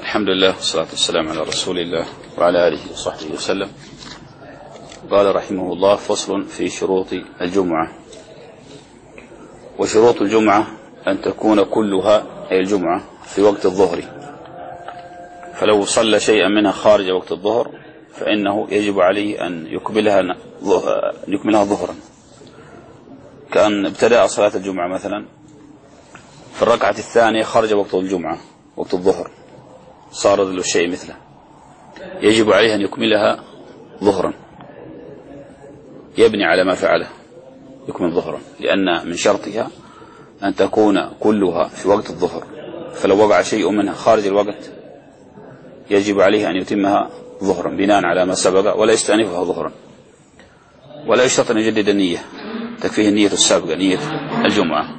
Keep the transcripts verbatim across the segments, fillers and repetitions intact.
الحمد لله والصلاة والسلام على رسول الله وعلى آله وصحبه وسلم. قال رحمه الله: فصل في شروط الجمعة. وشروط الجمعة أن تكون كلها أي الجمعة في وقت الظهر، فلو صلى شيئا منها خارج وقت الظهر فإنه يجب عليه أن يكملها يكملها ظهرا، كأن ابتدأ صلاة الجمعة مثلا في الركعة الثانية خرج وقت الجمعة وقت الظهر، صار له الشيء مثله، يجب عليه أن يكملها ظهرا، يبني على ما فعله، يكمل ظهرا، لأن من شرطها أن تكون كلها في وقت الظهر، فلو وقع شيء منها خارج الوقت يجب عليه أن يتمها ظهرا بناء على ما سبق، ولا يستأنفها ظهرا، ولا يشترط أن يجدد النية، تكفيه النية السابقة، نية الجمعة.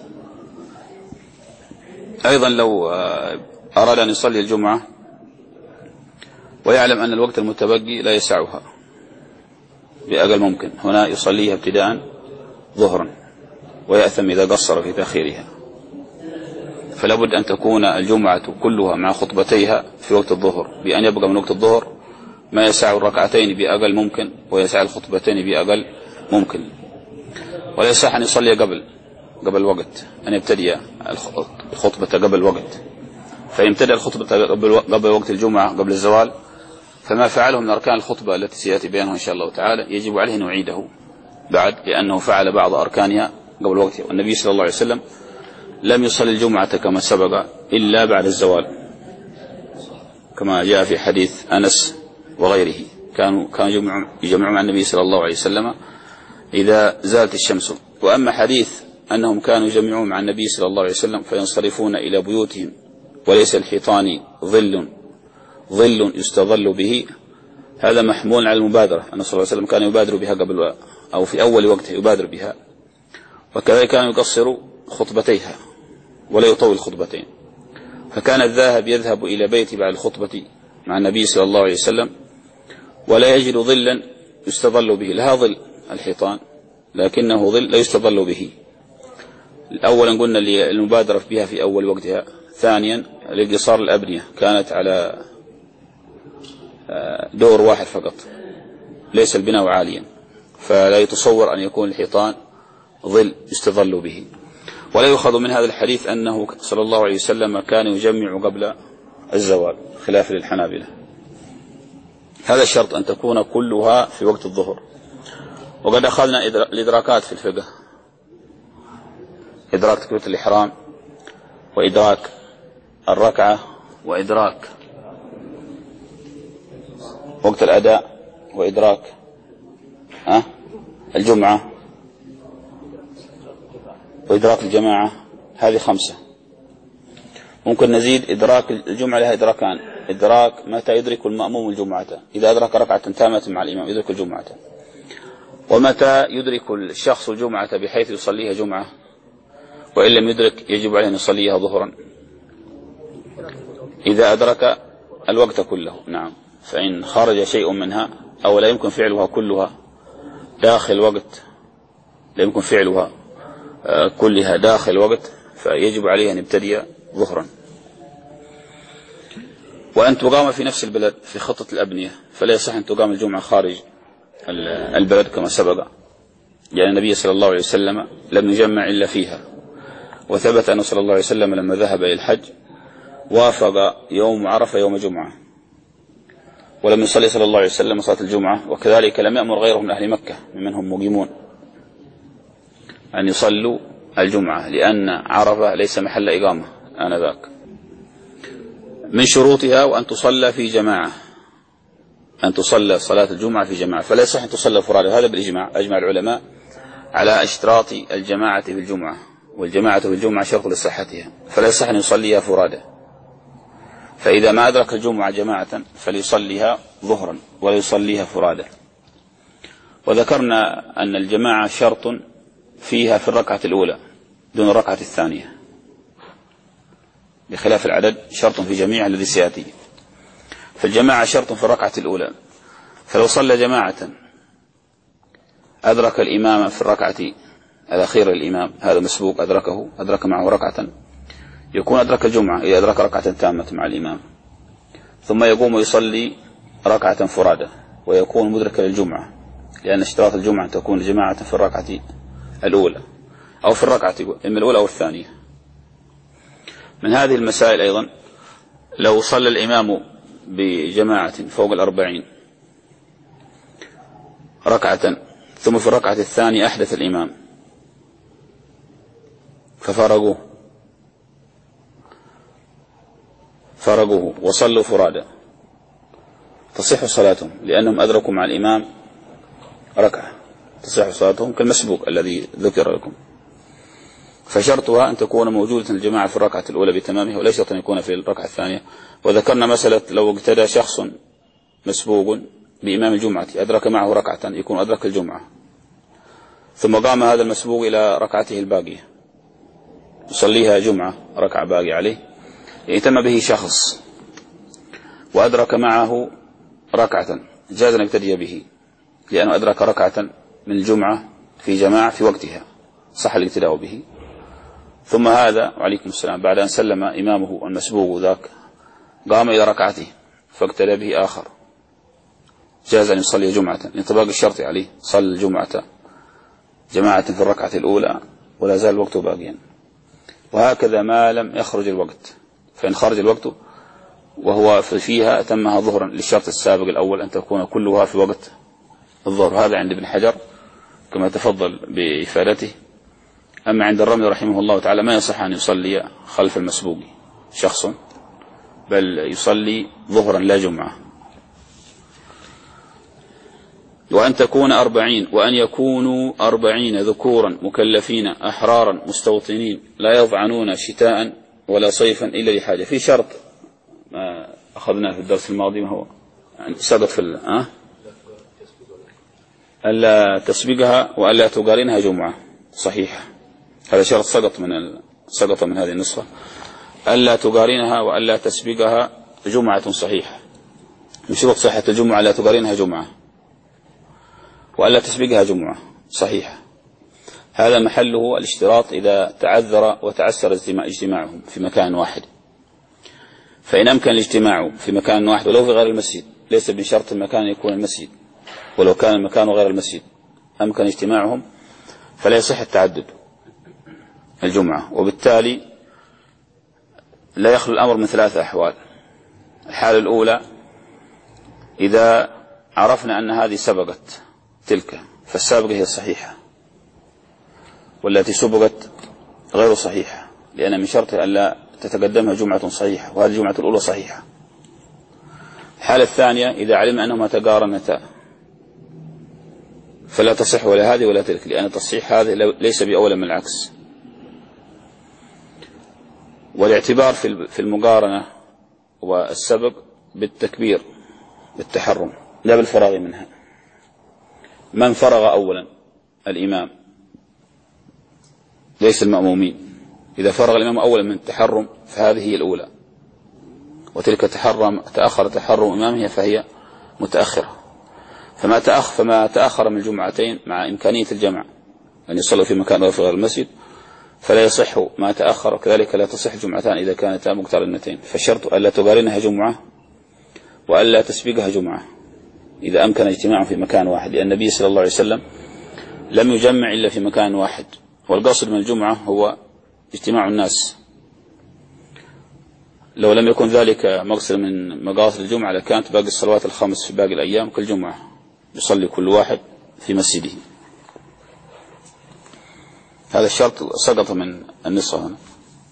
أيضا لو أراد أن يصلي الجمعة ويعلم أن الوقت المتبقي لا يسعها بأقل ممكن، هنا يصليها ابتداء ظهرا ويأثم إذا قصر في تأخيرها، فلا بد أن تكون الجمعة كلها مع خطبتيها في وقت الظهر، بأن يبقى من وقت الظهر ما يسع الركعتين بأقل ممكن ويسع الخطبتين بأقل ممكن. ولا يصح أن يصلي قبل قبل الوقت، أن يبتدي الخطبة قبل الوقت، فيمتدى الخطبة قبل وقت الجمعة قبل الزوال، فما فعله من أركان الخطبة التي سيأتي بيانها إن شاء الله تعالى يجب عليه أن يعيده بعد، لأنه فعل بعض أركانها قبل وقتها. والنبي صلى الله عليه وسلم لم يصلي الجمعة كما سبق إلا بعد الزوال، كما جاء في حديث أنس وغيره، كانوا كانوا يجمعون مع النبي صلى الله عليه وسلم إذا زالت الشمس. وأما حديث أنهم كانوا يجمعون مع النبي صلى الله عليه وسلم فينصرفون إلى بيوتهم وليس الحيطان ظل ظل يستظل به، هذا محمول على المبادرة، أن صلى الله عليه وسلم كان يبادر بها قبل أو في أول وقته يبادر بها، وكذلك كان يقصر خطبتيها ولا يطول الخطبتين، فكان الذاهب يذهب إلى بيته بعد الخطبة مع النبي صلى الله عليه وسلم ولا يجد ظلا يستظل به، لها ظل الحيطان لكنه ظل لا يستظل به. أولا قلنا المبادرة بها في أول وقتها، ثانيا لقصار الأبنية كانت على دور واحد فقط، ليس البناء عاليا، فلا يتصور أن يكون الحيطان ظل يستظل به. ولا يؤخذ من هذا الحديث أنه صلى الله عليه وسلم كان يجمع قبل الزوال خلاف للحنابلة. هذا الشرط أن تكون كلها في وقت الظهر. وقد أخذنا الإدراكات في الفقه، إدراك تكبيرة الإحرام، وإدراك الركعة، وإدراك وقت الأداء، وإدراك أه؟ الجمعة، وإدراك الجماعة. هذه خمسة. ممكن نزيد إدراك الجمعة، لها إدراكان: إدراك متى يدرك المأموم الجمعة، إذا أدرك ركعة تامة مع الإمام يدرك الجمعة، ومتى يدرك الشخص الجمعة بحيث يصليها جمعة، وإن لم يدرك يجب عليه أن يصليها ظهرا إذا أدرك الوقت كله. نعم، فإن خرج شيء منها أو لا يمكن فعلها كلها داخل وقت، لا يمكن فعلها كلها داخل وقت، فيجب عليه أن يبتدي ظهرا. وأن تقام في نفس البلد في خطة الأبنية، فلا يصح أن تقام الجمعة خارج البلد كما سبق، لأن النبي صلى الله عليه وسلم لم يجمع إلا فيها. وثبت أنه صلى الله عليه وسلم لما ذهب إلى الحج وافق يوم عرفة يوم جمعة، ولم يصلي صلى الله عليه وسلم صلاة الجمعة، وكذلك لم يأمر غيره من أهل مكة ممن هم مقيمون أن يصلوا الجمعة، لأن عرفة ليس محل إقامة آنذاك. من شروطها وأن تصلى في جماعة، أن تصلى صلاة الجمعة في جماعة، فلا يصح أن تصلى فرادى، هذا بالإجماع، أجمع العلماء على اشتراط الجماعة في الجمعة، والجماعة في الجمعة شرط لصحتها، فلا يصح أن يصليها فرادى. فإذا ما أدرك الجمعة جماعة فليصليها ظهرا ولا يصليها فرادى. وذكرنا أن الجماعة شرط فيها في الركعة الأولى دون الركعة الثانية، بخلاف العدد شرط في جميع الذي سيأتي. فالجماعة شرط في الركعة الأولى، فلو صلى جماعة أدرك الإمام في الركعة الأخيرة الإمام، هذا مسبوق أدركه أدرك معه ركعة، يكون أدرك الجمعة إذا أدرك ركعة تامة مع الإمام. ثم يقوم ويصلي ركعة فرادة ويكون مدركا للجمعة، لأن اشتراط الجمعة تكون جماعة في الركعة الأولى أو في الركعة إما الأولى أو الثانية. من هذه المسائل أيضا لو صلى الإمام بجماعة فوق الأربعين ركعة ثم في الركعة الثانية أحدث الإمام ففرقوه فرقوه وصلوا فرادى تصح صلاتهم لأنهم أدركوا مع الإمام ركعة، تصح صلاتهم كالمسبوق الذي ذكر لكم. فشرطها أن تكون موجودة الجماعة في الركعة الأولى بتمامها وليس أن يكون في الركعة الثانية. وذكرنا مسألة لو اقتدى شخص مسبوق بإمام الجمعة أدرك معه ركعة يكون أدرك الجمعة، ثم قام هذا المسبوق إلى ركعته الباقية يصليها جمعة ركعة باقي عليه، يتم به شخص وأدرك معه ركعة جاز أن يقتدي به لأنه أدرك ركعة من الجمعة في جماعة في وقتها، صح الاقتداء به. ثم هذا وعليكم السلام بعد أن سلم إمامه المسبوق ذاك قام إلى ركعته فاقتدى به آخر، جاز أن يصلي جمعة لانطباق الشرط عليه، صلى الجمعة جماعة في الركعة الأولى ولا زال الوقت باقيا. وهكذا ما لم يخرج الوقت، فإن خرج الوقت وهو فيها أتمها ظهرا للشرط السابق الأول أن تكون كلها في وقت الظهر. هذا عند ابن حجر كما تفضل بإفادته. أما عند الرملي رحمه الله تعالى ما يصح أن يصلي خلف المسبوق شخص، بل يصلي ظهرا لا جمعة. وأن تكون أربعين وأن يكونوا أربعين ذكورا مكلفين أحرارا مستوطنين لا يضعنون شتاء ولا صيفا إلا لحاجة. في شرط ما أخذناه في الدرس الماضي وهو يعني سقط في أه؟ ألا تسبقها وألا تقارنها جمعة صحيحة، هذا شرط سقط من ال... سقط من هذه النسخة. ألا تقارنها وألا تسبقها جمعة صحيحة، من شروط صحة الجمعة لا تقارنها جمعة وألا تسبقها جمعة صحيحة. هذا محله الاشتراط إذا تعذر وتعسر اجتماعهم في مكان واحد. فإن أمكن الاجتماع في مكان واحد ولو في غير المسجد، ليس بشرط المكان يكون المسجد، ولو كان المكان غير المسجد أمكن اجتماعهم فلا يصح التعدد الجمعة. وبالتالي لا يخلو الأمر من ثلاث أحوال. الحالة الأولى إذا عرفنا أن هذه سبقت تلك فالسابقة هي الصحيحة والتي سبقت غير صحيحة، لأن من شرطها أن لا تتقدمها جمعة صحيحة وهذه الجمعة الأولى صحيحة. الحالة الثانية إذا علمنا أنهما تقارنتا فلا تصح ولا هذه ولا تلك، لأن التصحيح هذا ليس بأولى من العكس. والاعتبار في المقارنة والسبق بالتكبير بالتحرم لا بالفراغ منها. من فرغ أولا الإمام ليس المأمومين، إذا فرغ الإمام أولا من التحرم فهذه هي الأولى، وتلك تحرم تأخر تحرم إمامها فهي متأخرة. فما تأخر, فما تأخر من الجمعتين مع إمكانية الجمع أن يصلوا في مكان غير المسجد فلا يصح ما تأخر، وكذلك لا تصح الجمعتان إذا كانتا مقترنتين. فالشرط ألا تقارنها جمعة وألا تسبقها جمعة إذا أمكن اجتماع في مكان واحد، لأن النبي صلى الله عليه وسلم لم يجمع إلا في مكان واحد، والقصد من الجمعة هو اجتماع الناس. لو لم يكن ذلك مقصد من مقاصد الجمعة لكانت باقي الصلوات الخمس في باقي الأيام كالجمعة يصلي كل واحد في مسجده. هذا الشرط سقط من النصف هنا.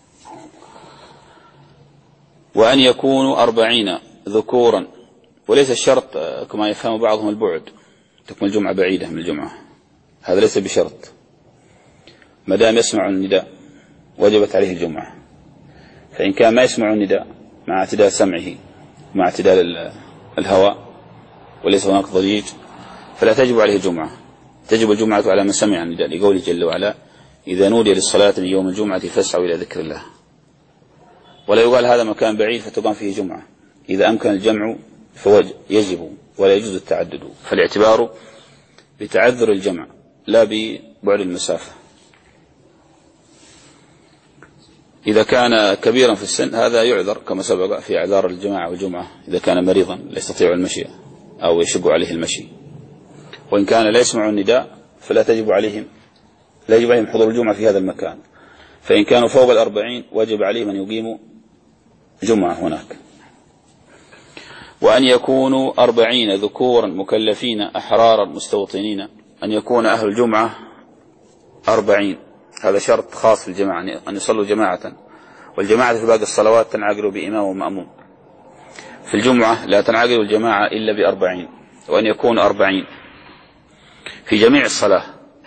وأن يكونوا أربعين ذكورا، وليس الشرط كما يفهم بعضهم البعد تكون الجمعة بعيدة من الجمعة، هذا ليس بشرط، ما دام يسمع النداء وجبت عليه الجمعة. فإن كان ما يسمع النداء مع اعتدال سمعه مع اعتدال الهواء وليس هناك ضجيج فلا تجب عليه الجمعة، تجب الجمعة على من سمع النداء لقوله جل وعلا إذا نودي للصلاة من يوم الجمعة فاسعوا إلى ذكر الله. ولا يقال هذا مكان بعيد فتقام فيه جمعة، إذا أمكن الجمع فيجب ولا يجوز التعدد. فالاعتبار بتعذر الجمع لا ببعد المسافة. إذا كان كبيرا في السن هذا يعذر كما سبق في اعذار الجماعة والجمعة، إذا كان مريضا لا يستطيع المشي أو يشق عليه المشي. وإن كان لا يسمع النداء فلا تجب عليهم لا يجب عليهم حضور الجمعة في هذا المكان. فإن كانوا فوق الأربعين وجب عليهم أن يقيموا جمعة هناك. وأن يكونوا أربعين ذكورا مكلفين أحرارا مستوطنين، أن يكون أهل الجمعة أربعين، هذا شرط خاص في الجماعة أن يصلوا جماعة، والجماعة في باقي الصلوات تنعقد بإمام ومأموم، في الجمعة لا تنعقد الجماعة إلا بأربعين. وأن يكون أربعين في جميع الصلاة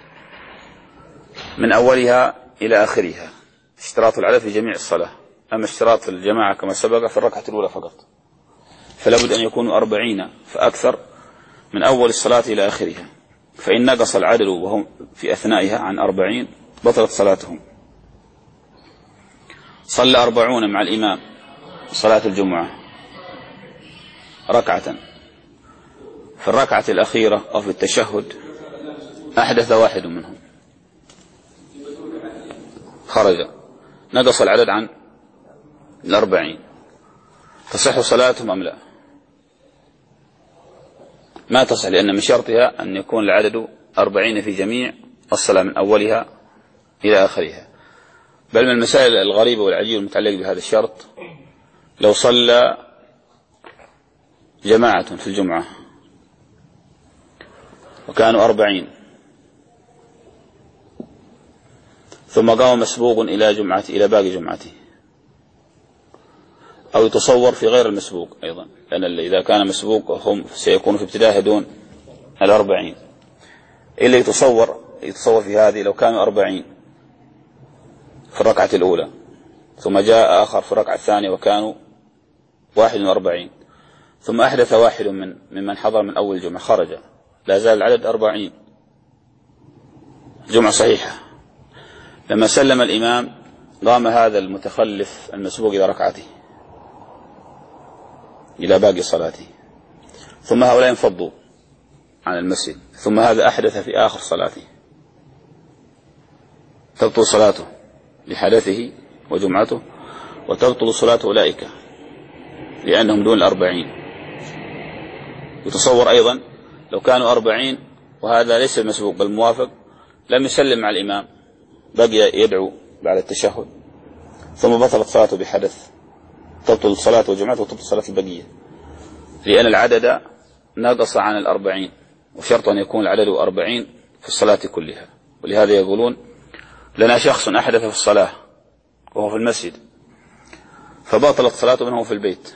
من أولها إلى آخرها، اشتراط العدد في جميع الصلاة. أما اشتراط الجماعة كما سبق في الركعة الأولى فقط، فلا بد أن يكونوا أربعين فأكثر من أول الصلاة إلى آخرها. فإن نقص العدد وهم في أثنائها عن أربعين بطلت صلاتهم. صلى أربعون مع الإمام صلاة الجمعة ركعة، في الركعة الأخيرة أو في التشهد أحدث واحد منهم خرج، نقص العدد عن الأربعين، تصح صلاتهم أم لا؟ ما تصح، لأن من شرطها أن يكون العدد أربعين في جميع الصلاة من أولها إلى آخرها. بل من المسائل الغريبة والعجيبة المتعلقة بهذا الشرط، لو صلى جماعة في الجمعة وكانوا أربعين ثم قام مسبوق إلى جمعة إلى باقي جمعته، أو يتصور في غير المسبوق أيضا، لأن إذا كان مسبوق هم سيكون في ابتدائه دون الأربعين، إلا يتصور يتصور في هذه لو كانوا أربعين في الركعة الأولى ثم جاء آخر في الركعة الثانية وكانوا واحد وأربعين، ثم أحدث واحد من ممن حضر من أول جمعة خرج، لا زال العدد أربعين، جمعة صحيحة. لما سلم الإمام قام هذا المتخلف المسبوق إلى ركعته إلى باقي صلاته، ثم هؤلاء انفضوا عن المسجد، ثم هذا أحدث في آخر صلاته، تبطل صلاته لحدثه وجمعته، وتبطل صلاة أولئك لأنهم دون الأربعين. يتصور أيضا لو كانوا أربعين وهذا ليس المسبوق بل موافق، لم يسلم مع الإمام، بقي يدعو بعد التشهد، ثم بطلت صلاته بحدث، تبطل صلاة وجمعته وتبطل صلاة البقية، لأن العدد نقص عن الأربعين، وشرط أن يكون العدد أربعين في الصلاة كلها. ولهذا يقولون لنا شخص أحدث في الصلاة وهو في المسجد فبطلت صلاته منه في البيت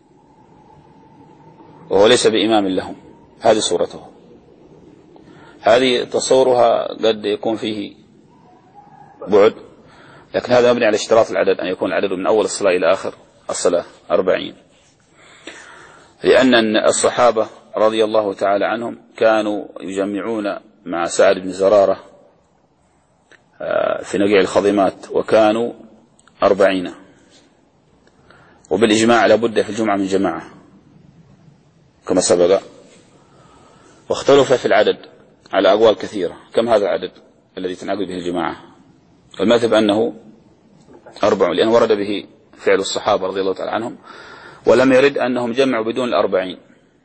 وهو ليس بإمام لهم، هذه صورته. هذه تصورها قد يكون فيه بعد، لكن هذا مبني على اشتراط العدد، أن يكون العدد من أول الصلاة إلى آخر الصلاة أربعين، لأن الصحابة رضي الله تعالى عنهم كانوا يجمعون مع سعد بن زرارة في نقيع الخضمات وكانوا أربعين، وبالإجماع لابد في الجمعة من جماعة كما سبق. واختلف في العدد على أقوال كثيرة، كم هذا العدد الذي تنعقد به الجماعة؟ المذهب أنه أربع، لأن ورد به فعل الصحابة رضي الله تعالى عنهم، ولم يرد أنهم جمعوا بدون الأربعين،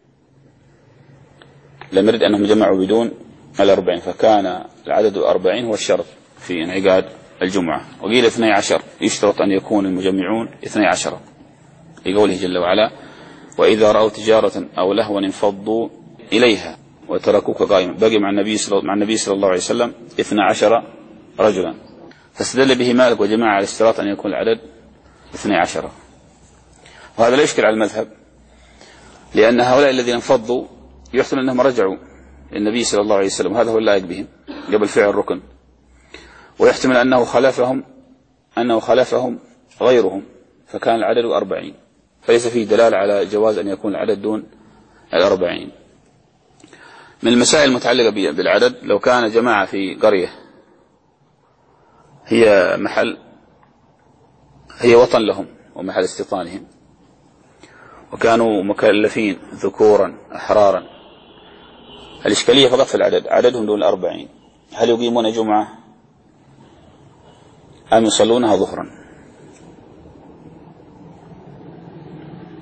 لم يرد أنهم جمعوا بدون الأربعين، فكان العدد الأربعين هو الشرط في انعقاد الجمعة. وقيل اثني عشر، يشترط أن يكون المجمعون اثني عشر، لقوله جل وعلا وإذا رأوا تجارة أو لهوا انفضوا إليها وتركوك قائما. بقي مع النبي صلى مع النبي صلى الله عليه وسلم اثني عشر رجلا، فاستدل به مالك وجماعة على اشتراط أن يكون العدد اثني عشر. وهذا لا يشكل على المذهب، لأن هؤلاء الذين انفضوا يحتمل أنهم رجعوا للنبي صلى الله عليه وسلم، وهذا هو اللائق بهم قبل فعل الركن، ويحتمل أنه خلفهم أنه خلفهم غيرهم فكان العدد أربعين، فليس فيه دلالة على جواز أن يكون العدد دون الأربعين. من المسائل المتعلقة بالعدد، لو كان جماعة في قرية هي محل هي وطن لهم ومحل استيطانهم، وكانوا مكلفين ذكورا أحرارا، الإشكالية فقط في العدد، عددهم دون الأربعين، هل يقيمون جمعة أم يصلونها ظهرا؟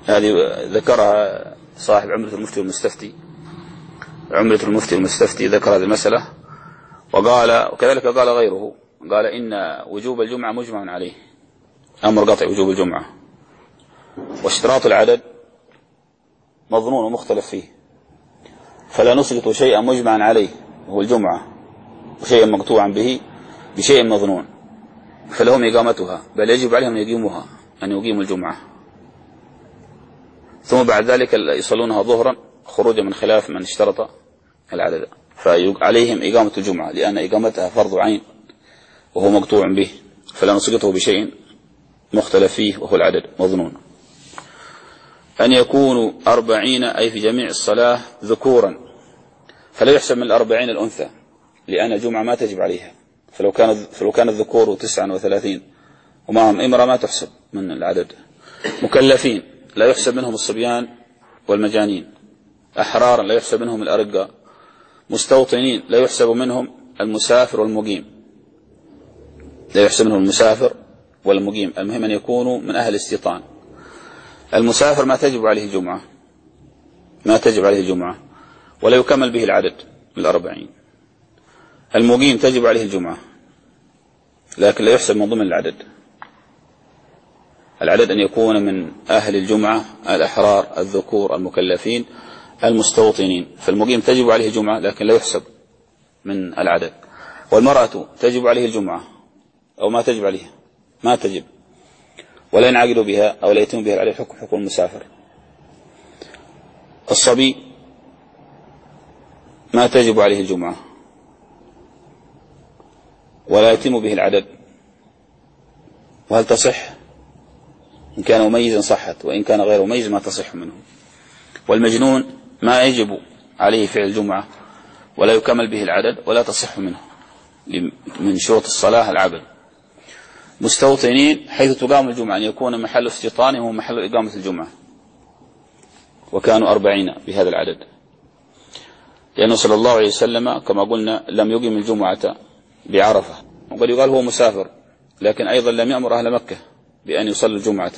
هذه ذكرها صاحب عملة المفتي والمستفتي، عملة المفتي والمستفتي ذكر هذه المسألة، وقال وكذلك قال غيره، قال إن وجوب الجمعة مجمع عليه، أمر قطع وجوب الجمعة، واشتراط العدد مظنون ومختلف فيه، فلا نسقط شيئا مجمعا عليه وهو الجمعة وشيئا مقطوعا به بشيء مظنون فلهم إقامتها، بل يجب عليهم أن يقيموها، أن يقيموا الجمعة، ثم بعد ذلك يصلونها ظهرا خروجا من خلاف من اشترط العدد، فعليهم إقامة الجمعة لأن إقامتها فرض عين وهو مقطوع به، فلا نسقطه بشيء مختلف فيه وهو العدد مظنون. أن يكونوا أربعين أي في جميع الصلاة ذكورا، فلا يحسب من الأربعين الأنثى لأن الجمعة ما تجب عليها، فلو كان فلو كان الذكور تسعة وثلاثين ومعهم امرأة ما تحسب من العدد. مكلفين لا يحسب منهم الصبيان والمجانين. أحرارا لا يحسب منهم الأرقاء. مستوطنين لا يحسب منهم المسافر والمقيم، لا يحسب منهم المسافر والمقيم، المهم أن يكونوا من أهل الاستيطان. المسافر ما تجب عليه الجمعة، ما تجب عليه الجمعة ولا يكمل به العدد بالأربعين. المقيم تجب عليه الجمعة لكن لا يحسب من ضمن العدد، العدد أن يكون من أهل الجمعة الأحرار الذكور المكلفين المستوطنين، فالمقيم تجب عليه الجمعة لكن لا يحسب من العدد. والمرأة تجب عليه الجمعة أو ما تجب عليها، ما تجب ولا ينعقد بها أو لا يتم بها عليه حكم حكم المسافر. الصبي ما تجب عليه الجمعة ولا يتم به العدد، وهل تصح؟ إن كان مميزا صحت وإن كان غير مميز ما تصح منه. والمجنون ما يجب عليه فعل الجمعة ولا يكمل به العدد ولا تصح منه، من شروط الصلاة العقل. مستوطنين حيث تقام الجمعة أن يكون محل استيطانه هو محل إقامة الجمعة، وكانوا أربعين بهذا العدد، لأنه صلى الله عليه وسلم كما قلنا لم يقم الجمعة بعرفة، وقد يقال هو مسافر، لكن أيضا لم يأمر أهل مكة بأن يصلوا الجمعة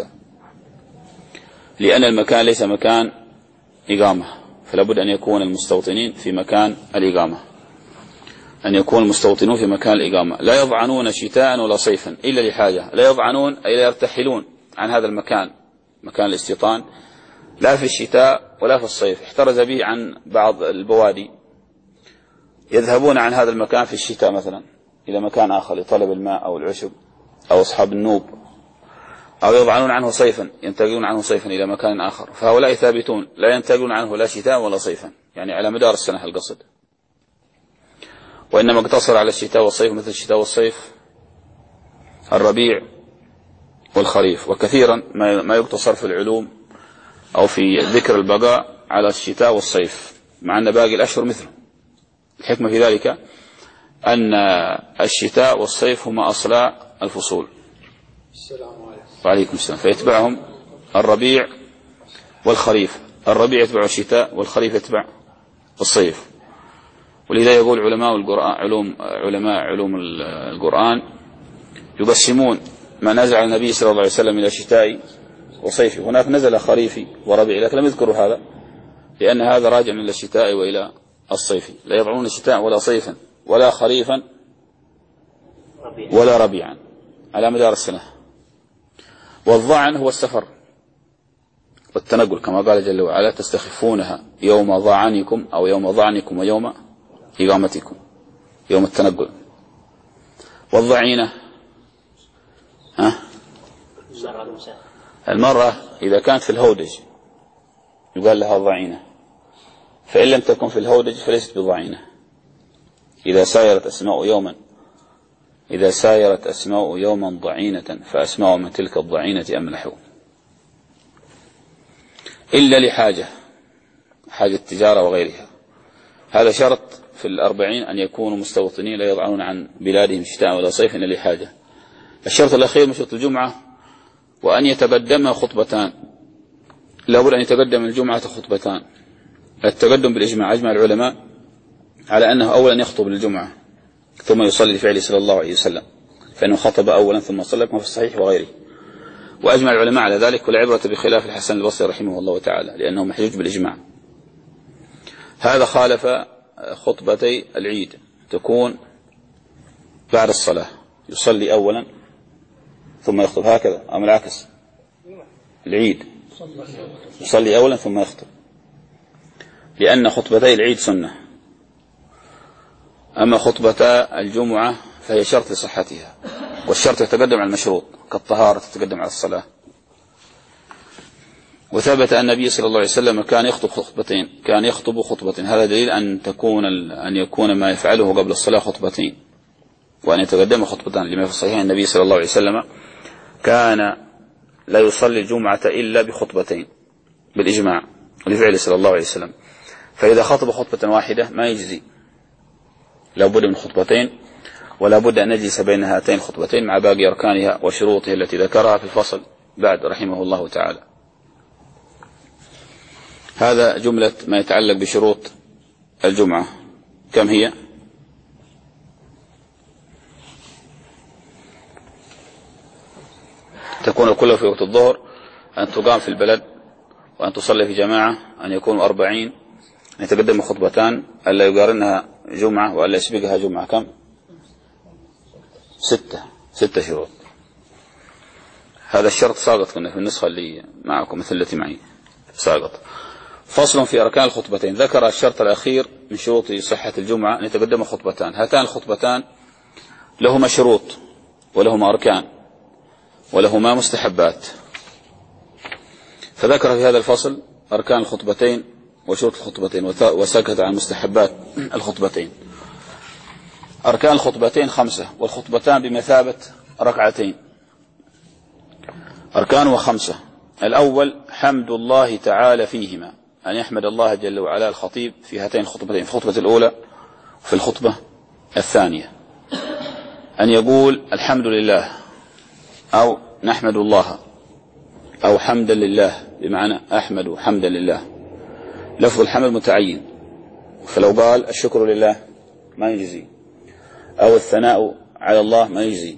لأن المكان ليس مكان إقامة، فلا بد أن يكون المستوطنين في مكان الإقامة، أن يكون المستوطنون في مكان الإقامة. لا يضعنون شتاء ولا صيفا إلا لحاجة، لا يضعنون أي لا يرتحلون عن هذا المكان مكان الاستيطان لا في الشتاء ولا في الصيف، احترز به عن بعض البوادي، يذهبون عن هذا المكان في الشتاء مثلا إلى مكان آخر لطلب الماء أو العشب أو أصحاب النوب، أو يضعنون عنه صيفا ينتقلون عنه صيفا إلى مكان آخر، فهؤلاء ثابتون لا ينتقلون عنه لا شتاء ولا صيفا، يعني على مدار السنة القصد، وإنما اقتصر على الشتاء والصيف مثل الشتاء والصيف الربيع والخريف. وكثيرا ما يقتصر في العلوم أو في ذكر البقاء على الشتاء والصيف مع أن باقي الأشهر مثله. الحكمة في ذلك أن الشتاء والصيف هما أصلاء الفصول. السلام عليكم. وعليكم السلام. فيتبعهم الربيع والخريف، الربيع يتبع الشتاء والخريف يتبع الصيف. ولذا يقول علماء القرآن علوم علماء علوم القرآن يقسمون ما نزل على النبي صلى الله عليه وسلم إلى شتاء وصيفي، هناك نزل خريفي وربيعي لكن لم يذكروا هذا لأن هذا راجع إلى الشتاء وإلى الصيف، لا يضعون شتاء ولا صيفا ولا خريفا ولا ربيعا على مدار السنة. والضعن هو السفر والتنقل كما قال جل وعلا تستخفونها يوم ضعنكم أو يوم ضعنكم ويوم إقامتكم، يوم التنقل. والضعينة ها المرأة إذا كانت في الهودج يقال لها ضعينة، فإن لم تكن في الهودج فليست بضعينة. إذا سايرت أسماء يوما إذا سايرت أسماء يوما ضعينة فأسماء من تلك الضعينة أملحوا، إلا لحاجة، حاجة تجارة وغيرها. هذا شرط في الأربعين أن يكونوا مستوطنين لا يضعنون عن بلادهم شتاء ولا صيف إلا لحاجة. الشرط الأخير من شرط الجمعة وأن يتقدم خطبتان، لابد أن يتقدم الجمعة خطبتان. التقدم بالإجماع أجمع العلماء على أنه أولا يخطب للجمعة ثم يصلي لفعله صلى الله عليه وسلم، فإنه خطب أولا ثم صلى كما في الصحيح وغيره. وأجمع العلماء على ذلك، والعبرة بخلاف الحسن البصري رحمه الله تعالى لأنه محجوج بالإجماع. هذا خالف خطبتي العيد تكون بعد الصلاة، يصلي أولا ثم يخطب، هكذا أم العكس؟ العيد يصلي أولا ثم يخطب، لأن خطبتي العيد سنة، أما خطبة الجمعة فهي شرط لصحتها، والشرط يتقدم على المشروط كالطهارة تتقدم على الصلاة. وثبت أن النبي صلى الله عليه وسلم كان يخطب خطبتين، كان يخطب خطبتين، هذا دليل أن تكون أن يكون ما يفعله قبل الصلاة خطبتين، وأن يتقدم خطبتان، لما في الصحيح النبي صلى الله عليه وسلم كان لا يصلي الجمعة إلا بخطبتين بالإجماع لفعل صلى الله عليه وسلم، فإذا خطب خطبة واحدة ما يجزي، لا بد من خطبتين، ولا بد أن نجلس بين هاتين الخطبتين مع باقي أركانها وشروطها التي ذكرها في الفصل بعد رحمه الله تعالى. هذا جملة ما يتعلق بشروط الجمعة. كم هي؟ تكون كلها في وقت الظهر، أن تقام في البلد، وأن تصلي في جماعة، أن يكونوا أربعين، أن يتقدم خطبتان، ألا يقارنها جمعة وألا يسبقها جمعة. كم؟ ستة ستة شروط. هذا الشرط ساقط كنا في النسخة اللي معكم مثل التي معي ساقط. فصل في أركان الخطبتين، ذكر الشرط الأخير من شروط صحة الجمعة أن يتقدم خطبتان، هاتان الخطبتان لهما شروط ولهما أركان ولهما مستحبات، فذكر في هذا الفصل أركان الخطبتين وشروط الخطبتين، وسكت عن مستحبات الخطبتين. أركان الخطبتين خمسة، والخطبتان بمثابة ركعتين، أركانها خمسة. الأول حمد الله تعالى فيهما، أن يحمد الله جل وعلا الخطيب في هاتين الخطبتين، في الخطبة الأولى وفي الخطبة الثانية، أن يقول الحمد لله أو نحمد الله أو حمدا لله، بمعنى أحمد حمدا لله، لفظ الحمد متعين، فلو قال الشكر لله ما يجزي، أو الثناء على الله ما يجزي،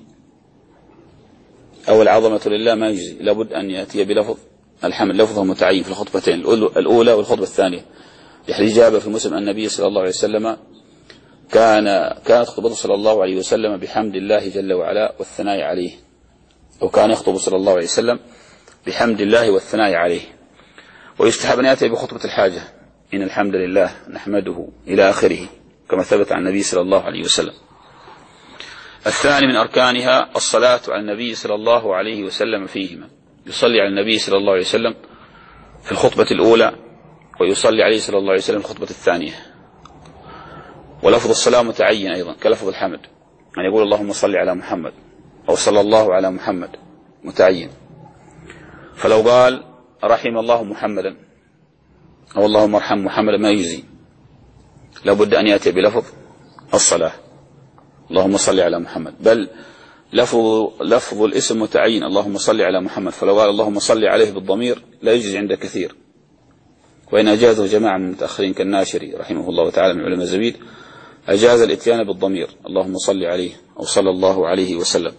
أو العظمة لله ما يجزي، لابد أن يأتي بلفظ الحمد، لفظه متعين في الخطبتين الأولى والخطبة الثانية. لحديث جابر في مسلم النبي صلى الله عليه وسلم كان كانت خطبته صلى الله عليه وسلم بحمد الله جل وعلا والثناء عليه، أو كان يخطب صلى الله عليه وسلم بحمد الله والثناء عليه. ويستحب أن يأتي بخطبة الحاجة، إن الحمد لله نحمده إلى آخره، كما ثبت عن النبي صلى الله عليه وسلم. الثاني من أركانها الصلاة على النبي صلى الله عليه وسلم فيهما، يصلي على النبي صلى الله عليه وسلم في الخطبة الأولى، ويصلي عليه صلى الله عليه وسلم في الخطبة الثانية. ولفظ الصلاة متعين أيضا كلفظ الحمد، أن يقول اللهم صل على محمد أو صلى الله على محمد متعين، فلو قال رحم الله محمدا أو اللهم ارحم محمدا ما يجزي، لابد أن يأتي بلفظ الصلاة اللهم صل على محمد، بل لفظ, لفظ الاسم متعين اللهم صل على محمد، فلو قال اللهم صل عليه بالضمير لا يجزي عند كثير، وإن أجازه جماعة من المتأخرين كالناشري رحمه الله تعالى من علماء الزبيد، أجاز الاتيان بالضمير اللهم صل عليه أو صلى الله عليه وسلم.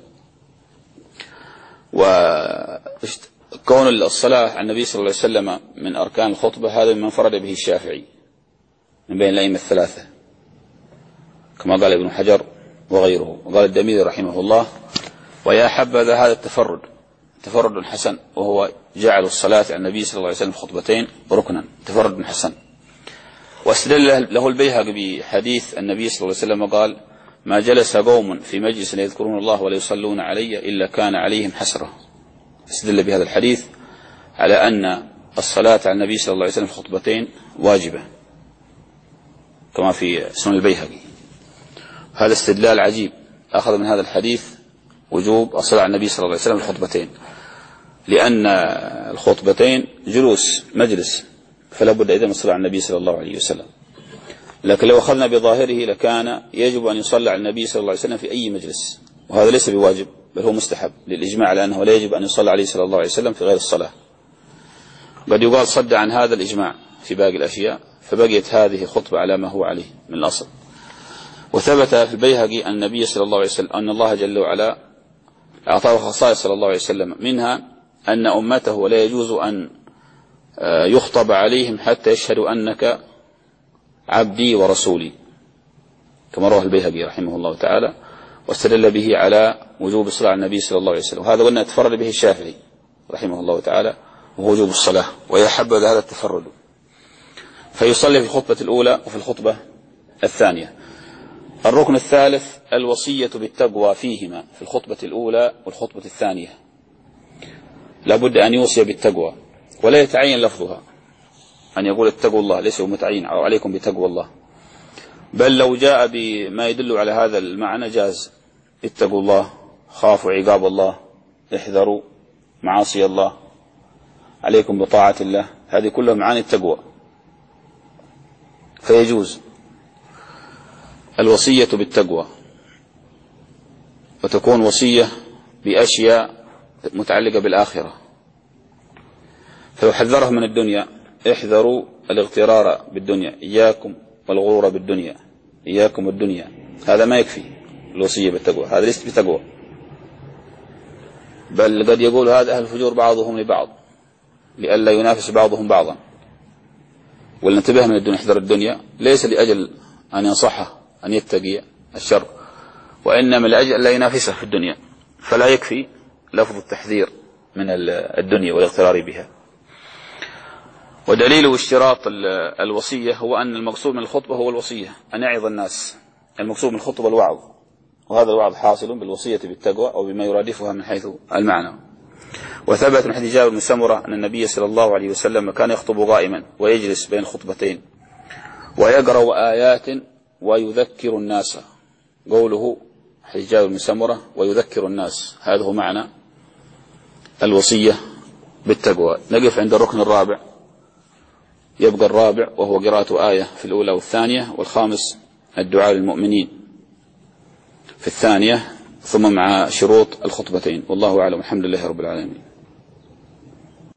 وكون الصلاة على النبي صلى الله عليه وسلم من أركان الخطبة هذا من فرد به الشافعي من بين الأئمة الثلاثة، كما قال ابن حجر وغيره، وقال الدميري رحمه الله ويا حبذا هذا التفرد، تفرد حسن، وهو جعل الصلاة على النبي صلى الله عليه وسلم في خطبتين ركنا، تفرد حسن. واستدل له البيهقي بحديث النبي صلى الله عليه وسلم قال ما جلس قوم في مجلس يذكرون الله ولا يصلون علي إلا كان عليهم حسرة. استدل بهذا الحديث على أن الصلاة على النبي صلى الله عليه وسلم في خطبتين واجبة كما في سنن البيهقي. هذا استدلال عجيب، أخذ من هذا الحديث وجوب الصلاة على النبي صلى الله عليه وسلم في الخطبتين، لأن الخطبتين جلوس مجلس، فلا بد إذن الصلاة على النبي صلى الله عليه وسلم. لكن لو أخذنا بظاهره لكان يجب أن يصلى على النبي صلى الله عليه وسلم في أي مجلس، وهذا ليس بواجب بل هو مستحب للإجماع على أنه لا يجب أن يصلى عليه صلى الله عليه وسلم في غير الصلاة. قد يقال صد عن هذا الإجماع في باقي الأشياء، فبقيت هذه خطبة على ما هو عليه من الأصل. وثبت في البيهقي أن النبي صلى الله عليه وسلم أن الله جل وعلا أعطاه خصائص صلى الله عليه وسلم، منها أن أمته لا يجوز أن يخطب عليهم حتى يشهدوا أنك عبدي ورسولي، كما رواه البيهقي رحمه الله تعالى، واستدل به على وجوب الصلاة على النبي صلى الله عليه وسلم. وهذا قلنا تفرد به الشافعي رحمه الله تعالى، وهو وجوب الصلاة، ويحب هذا التفرد. فيصلي في الخطبة الأولى وفي الخطبة الثانية. الركن الثالث الوصية بالتقوى فيهما، في الخطبة الأولى والخطبة الثانية لابد أن يوصي بالتقوى، ولا يتعين لفظها أن يقول اتقوا الله، ليس متعين أو عليكم بتقوى الله، بل لو جاء بما يدل على هذا المعنى جاز. اتقوا الله، خافوا عقاب الله، احذروا معاصي الله، عليكم بطاعة الله، هذه كلها معاني التقوى، فيجوز الوصية بالتقوى، وتكون وصية بأشياء متعلقة بالآخرة، فيحذرهم من الدنيا، احذروا الاغترار بالدنيا، إياكم والغرور بالدنيا، إياكم الدنيا. هذا ما يكفي الوصية بالتقوى، هذا ليس بتقوى، بل قد يقول هذا أهل الفجور بعضهم لبعض لئلا ينافس بعضهم بعضا. ولننتبه من الدنيا، احذر الدنيا ليس لأجل أن ينصحه أن يتقي الشر، وإنما لأجل لا ينافسه في الدنيا، فلا يكفي لفظ التحذير من الدنيا والاغترار بها. ودليل اشتراط الوصية هو أن المقصود من الخطبة هو الوصية، أن يعظ الناس، المقصود من الخطبة الوعظ، وهذا الوعظ حاصل بالوصية بالتقوى أو بما يرادفها من حيث المعنى. وثبت من حديث جابر بن سمرة أن النبي صلى الله عليه وسلم كان يخطب قائما ويجلس بين الخطبتين ويقرأ آيات ويذكر الناس. قوله حديث جابر بن سمرة ويذكر الناس، هذا هو معنى الوصية بالتقوى. نقف عند الركن الرابع، يبقى الرابع وهو قراءة آية في الأولى والثانية، والخامس الدعاء للمؤمنين في الثانية، ثم مع شروط الخطبتين. والله أعلم، الحمد لله رب العالمين.